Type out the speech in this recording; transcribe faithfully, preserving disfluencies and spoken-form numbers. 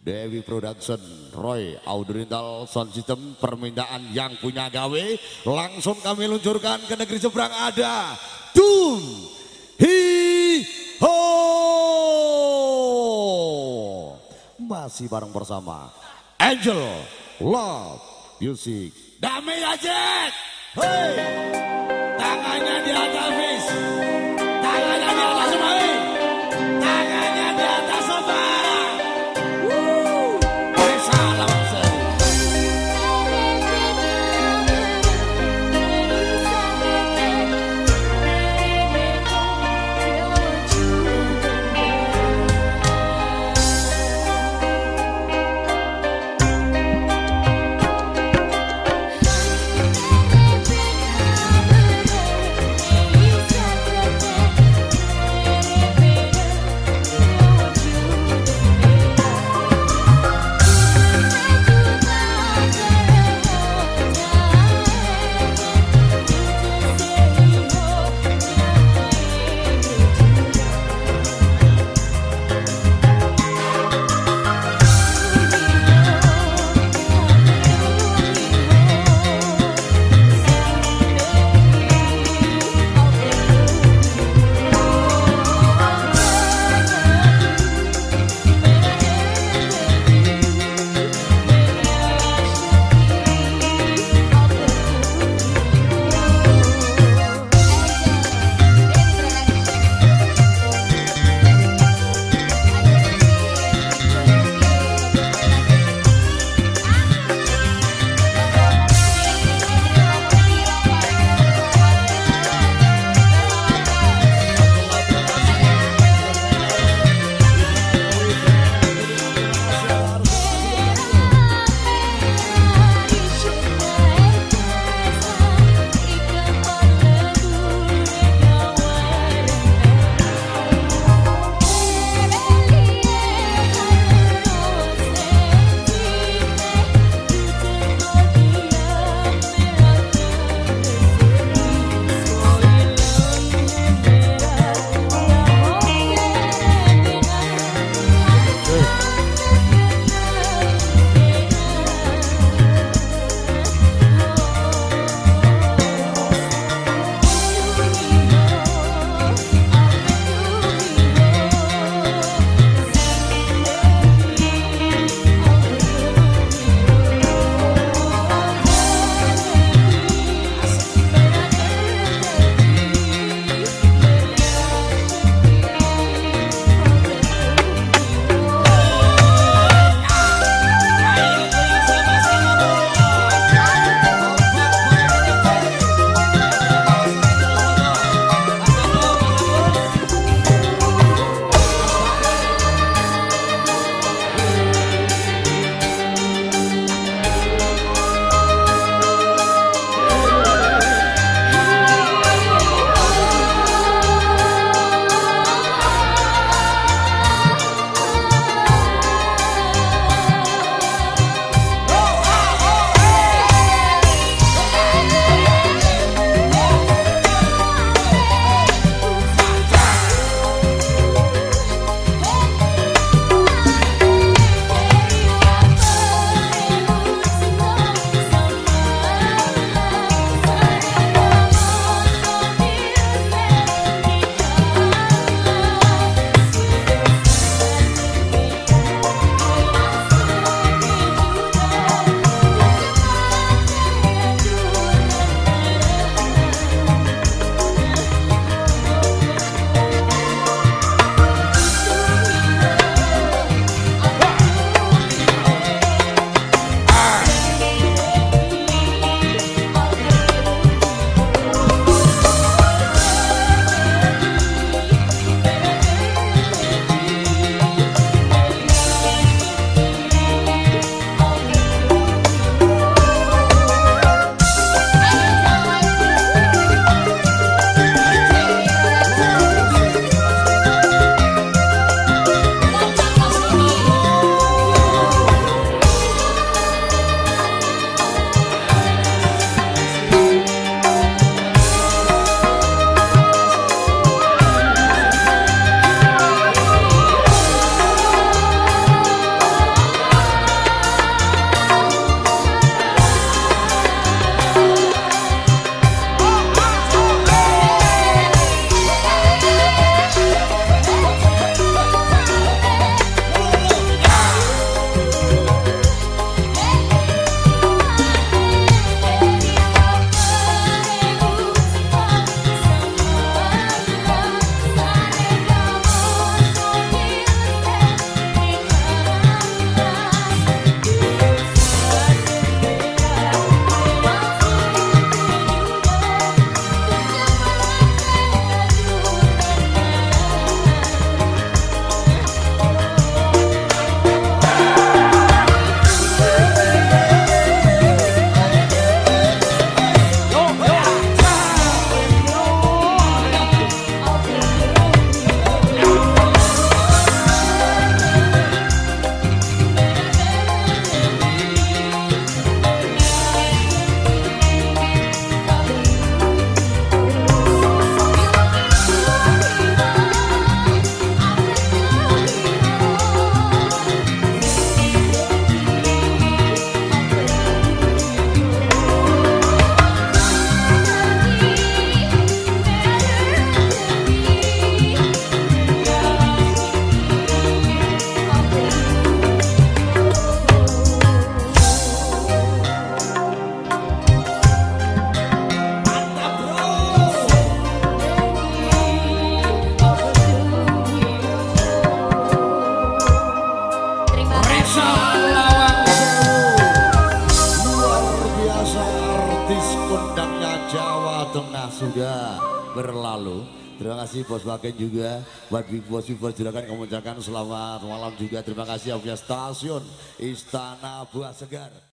Dewi Production, Roy Audrintal Sound System, permintaan yang punya gawe. Langsung kami luncurkan ke negeri seberang ada Dun Hi Ho. Masih bareng bersama Angel Love Music. Damai aja. Hei, tangannya di atas, Fis. Tangannya di atas semua. Tangannya di atas semua. Wuh, salam sel. Desa Lawang Sewu. Luar biasa artis kondangnya Jawa Tengah sudah berlalu. Terima kasih Bos Bagen juga, buat Big Boss Big Boss juga kan mengucapkan selamat malam juga. Terima kasih Abia Stasiun Istana Buah Segar.